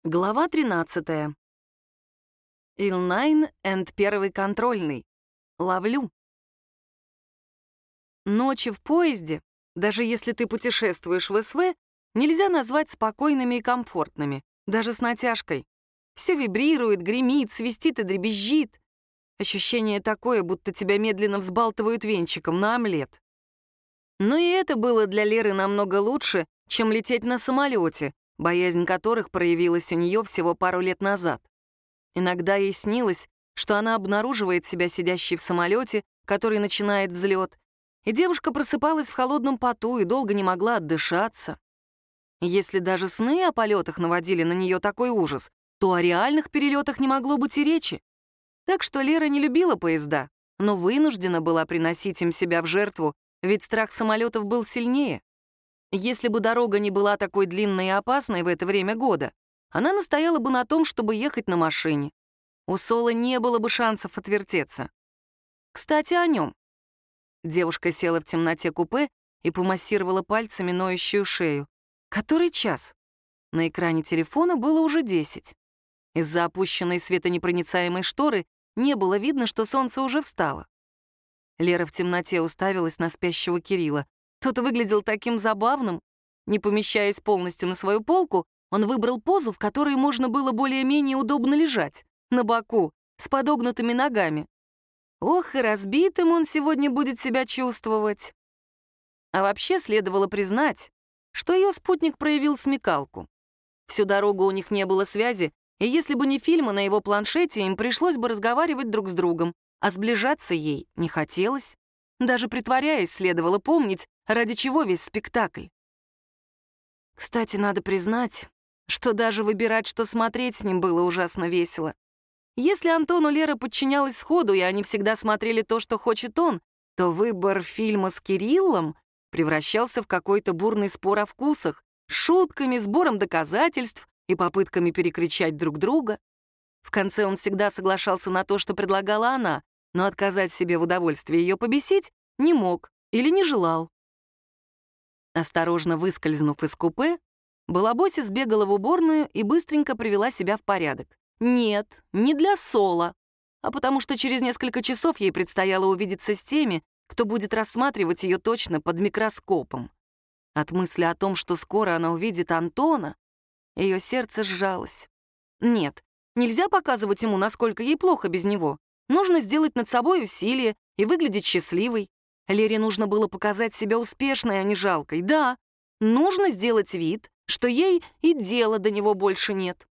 Глава 13. Ил-9 энд первый контрольный. Ловлю. Ночи в поезде, даже если ты путешествуешь в СВ, нельзя назвать спокойными и комфортными, даже с натяжкой. Все вибрирует, гремит, свистит и дребезжит. Ощущение такое, будто тебя медленно взбалтывают венчиком на омлет. Но и это было для Леры намного лучше, чем лететь на самолете, боязнь которых проявилась у нее всего пару лет назад. Иногда ей снилось, что она обнаруживает себя сидящей в самолете, который начинает взлет, и девушка просыпалась в холодном поту и долго не могла отдышаться. Если даже сны о полетах наводили на нее такой ужас, то о реальных перелетах не могло быть и речи. Так что Лера не любила поезда, но вынуждена была приносить им себя в жертву, ведь страх самолетов был сильнее. Если бы дорога не была такой длинной и опасной в это время года, она настояла бы на том, чтобы ехать на машине. У Соло не было бы шансов отвертеться. Кстати, о нем. Девушка села в темноте купе и помассировала пальцами ноющую шею. Который час? На экране телефона было уже 10. Из-за опущенной светонепроницаемой шторы не было видно, что солнце уже встало. Лера в темноте уставилась на спящего Кирилла. Тот выглядел таким забавным. Не помещаясь полностью на свою полку, он выбрал позу, в которой можно было более-менее удобно лежать, на боку, с подогнутыми ногами. Ох, и разбитым он сегодня будет себя чувствовать. А вообще следовало признать, что ее спутник проявил смекалку. Всю дорогу у них не было связи, и если бы не фильмы на его планшете, им пришлось бы разговаривать друг с другом, а сближаться ей не хотелось. Даже притворяясь, следовало помнить, ради чего весь спектакль. Кстати, надо признать, что даже выбирать, что смотреть с ним, было ужасно весело. Если Антону Лера подчинялась сходу, и они всегда смотрели то, что хочет он, то выбор фильма с Кириллом превращался в какой-то бурный спор о вкусах, шутками, сбором доказательств и попытками перекричать друг друга. В конце он всегда соглашался на то, что предлагала она, но отказать себе в удовольствии ее побесить не мог или не желал. Осторожно выскользнув из купе, Балабося сбегала в уборную и быстренько привела себя в порядок. Нет, не для Соло, а потому что через несколько часов ей предстояло увидеться с теми, кто будет рассматривать ее точно под микроскопом. От мысли о том, что скоро она увидит Антона, ее сердце сжалось. Нет, нельзя показывать ему, насколько ей плохо без него. Нужно сделать над собой усилие и выглядеть счастливой. Лере нужно было показать себя успешной, а не жалкой. Да, нужно сделать вид, что ей и дела до него больше нет.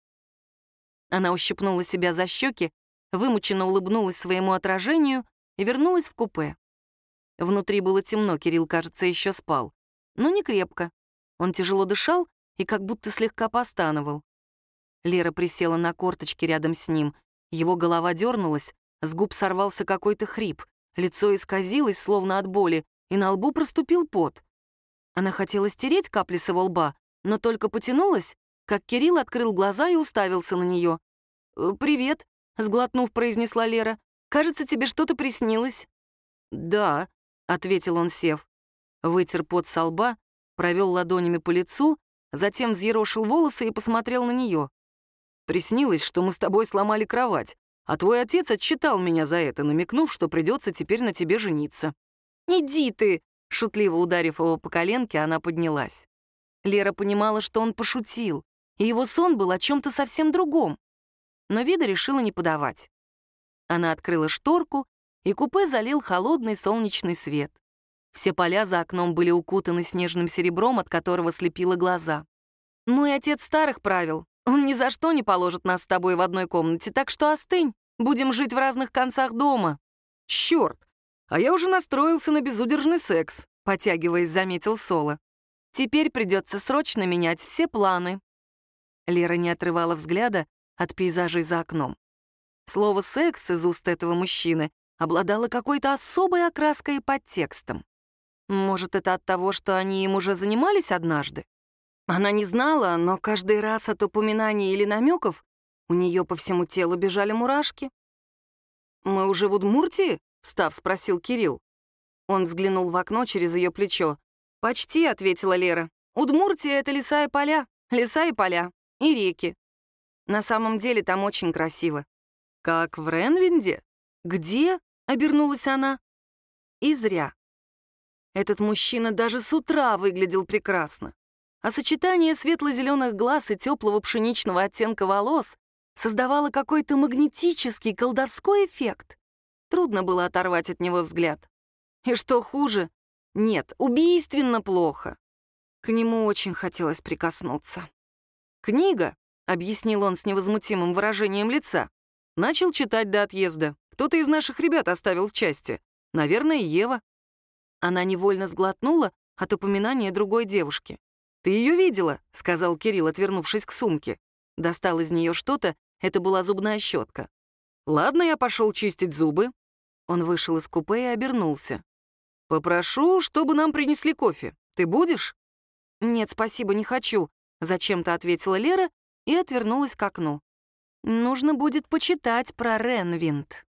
Она ущипнула себя за щеки, вымученно улыбнулась своему отражению и вернулась в купе. Внутри было темно, Кирилл, кажется, еще спал. Но не крепко. Он тяжело дышал и как будто слегка постановал. Лера присела на корточки рядом с ним. Его голова дернулась, с губ сорвался какой-то хрип, лицо исказилось, словно от боли, и на лбу проступил пот. Она хотела стереть капли с его лба, но только потянулась, как Кирилл открыл глаза и уставился на нее. «Привет», — сглотнув, произнесла Лера. «Кажется, тебе что-то приснилось». «Да», — ответил он, сев. Вытер пот со лба, провел ладонями по лицу, затем взъерошил волосы и посмотрел на нее. «Приснилось, что мы с тобой сломали кровать, а твой отец отчитал меня за это, намекнув, что придется теперь на тебе жениться». «Иди ты!» — шутливо ударив его по коленке, она поднялась. Лера понимала, что он пошутил, и его сон был о чем-то совсем другом. Но вида решила не подавать. Она открыла шторку, и купе залил холодный солнечный свет. Все поля за окном были укутаны снежным серебром, от которого слепило глаза. «Мой отец старых правил. Он ни за что не положит нас с тобой в одной комнате, так что остынь. Будем жить в разных концах дома». «Чёрт! А я уже настроился на безудержный секс», — потягиваясь, заметил Соло. «Теперь придется срочно менять все планы». Лера не отрывала взгляда от пейзажей за окном. Слово «секс» из уст этого мужчины обладало какой-то особой окраской и подтекстом. Может, это от того, что они им уже занимались однажды? Она не знала, но каждый раз от упоминаний или намеков у нее по всему телу бежали мурашки. «Мы уже в Удмуртии?» — встав, спросил Кирилл. Он взглянул в окно через ее плечо. «Почти», — ответила Лера. «Удмуртия — это леса и поля, и реки». На самом деле там очень красиво. Как в Ренвинде? Где? Обернулась она. И зря. Этот мужчина даже с утра выглядел прекрасно. А сочетание светло-зеленых глаз и теплого пшеничного оттенка волос создавало какой-то магнетический, колдовской эффект. Трудно было оторвать от него взгляд. И что хуже? Нет, убийственно плохо. К нему очень хотелось прикоснуться. «Книга», — объяснил он с невозмутимым выражением лица, начал читать до отъезда. Кто-то из наших ребят оставил в части. Наверное, Ева. Она невольно сглотнула от упоминания другой девушки. «Ты ее видела?» — сказал Кирилл, отвернувшись к сумке. Достал из нее что-то, это была зубная щетка. «Ладно, я пошел чистить зубы». Он вышел из купе и обернулся. «Попрошу, чтобы нам принесли кофе. Ты будешь?» «Нет, спасибо, не хочу», — зачем-то ответила Лера и отвернулась к окну. «Нужно будет почитать про Ренвинд».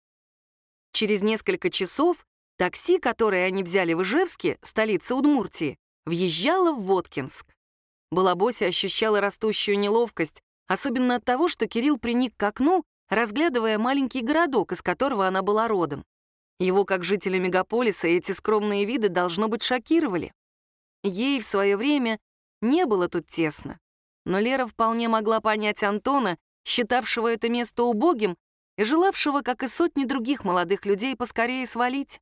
Через несколько часов такси, которое они взяли в Ижевске, столице Удмуртии, въезжало в Воткинск. Балабося ощущала растущую неловкость, особенно от того, что Кирилл приник к окну, разглядывая маленький городок, из которого она была родом. Его, как жителя мегаполиса, эти скромные виды, должно быть, шокировали. Ей в свое время не было тут тесно. Но Лера вполне могла понять Антона, считавшего это место убогим и желавшего, как и сотни других молодых людей, поскорее свалить.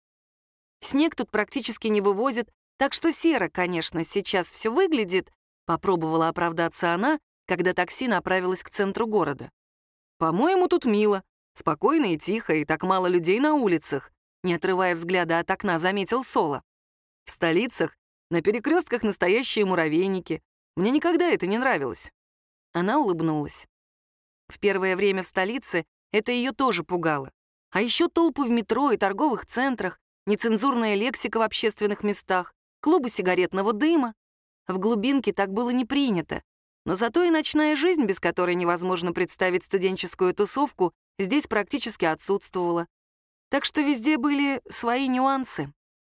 Снег тут практически не вывозят, так что серо, конечно, сейчас все выглядит, попробовала оправдаться она, когда такси направилось к центру города. «По-моему, тут мило, спокойно и тихо, и так мало людей на улицах», не отрывая взгляда от окна, заметил Соло. «В столицах на перекрестках настоящие муравейники. Мне никогда это не нравилось». Она улыбнулась. В первое время в столице это ее тоже пугало. А еще толпы в метро и торговых центрах, нецензурная лексика в общественных местах, клубы сигаретного дыма. В глубинке так было не принято. Но зато и ночная жизнь, без которой невозможно представить студенческую тусовку, здесь практически отсутствовала. Так что везде были свои нюансы.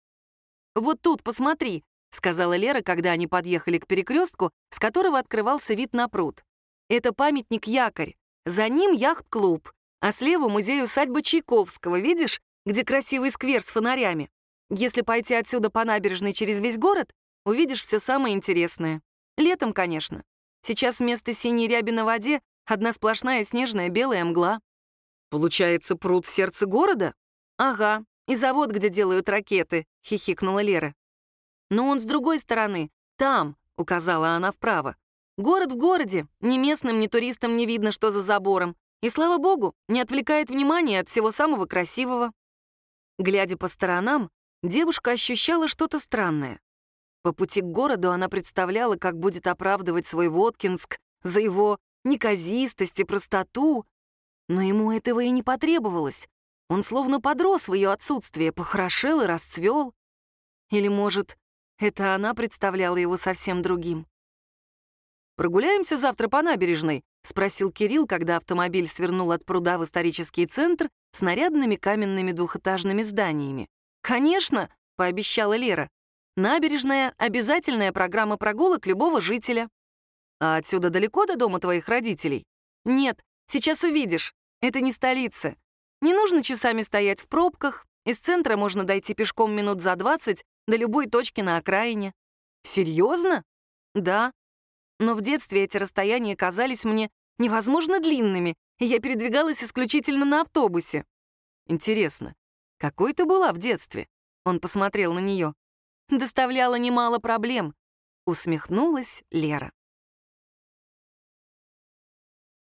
«Вот тут, посмотри», — сказала Лера, когда они подъехали к перекрестку, с которого открывался вид на пруд. «Это памятник-якорь. За ним яхт-клуб, а слева музей-усадьба Чайковского, видишь, где красивый сквер с фонарями. Если пойти отсюда по набережной через весь город, увидишь все самое интересное. Летом, конечно. Сейчас вместо синей ряби на воде одна сплошная снежная белая мгла». «Получается, пруд в сердце города?» «Ага, и завод, где делают ракеты», — хихикнула Лера. «Но он с другой стороны, там», — указала она вправо. «Город в городе, ни местным, ни туристам не видно, что за забором. И, слава богу, не отвлекает внимание от всего самого красивого». Глядя по сторонам, девушка ощущала что-то странное. По пути к городу она представляла, как будет оправдывать свой Воткинск за его неказистость и простоту. Но ему этого и не потребовалось. Он словно подрос в ее отсутствие, похорошел и расцвел. Или, может, это она представляла его совсем другим? «Прогуляемся завтра по набережной?» — спросил Кирилл, когда автомобиль свернул от пруда в исторический центр с нарядными каменными двухэтажными зданиями. «Конечно!» — пообещала Лера. «Набережная — обязательная программа прогулок любого жителя». «А отсюда далеко до дома твоих родителей?» «Нет, сейчас увидишь. Это не столица. Не нужно часами стоять в пробках. Из центра можно дойти пешком минут за 20 до любой точки на окраине». «Серьезно?» «Да. Но в детстве эти расстояния казались мне невозможно длинными, и я передвигалась исключительно на автобусе». «Интересно, какой ты была в детстве?» Он посмотрел на нее. «Доставляла немало проблем», — усмехнулась Лера.